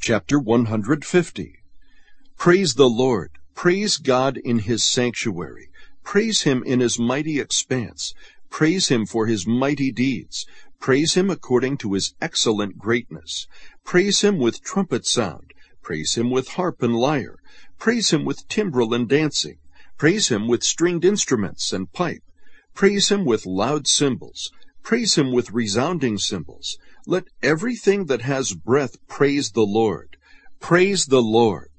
Chapter 150. Praise the Lord. Praise God in his sanctuary. Praise him in his mighty expanse. Praise him for his mighty deeds. Praise him according to his excellent greatness. Praise him with trumpet sound. Praise him with harp and lyre. Praise him with timbrel and dancing. Praise him with stringed instruments and pipe. Praise him with loud cymbals. Praise him with resounding cymbals. Let everything that has breath praise the Lord. Praise the Lord.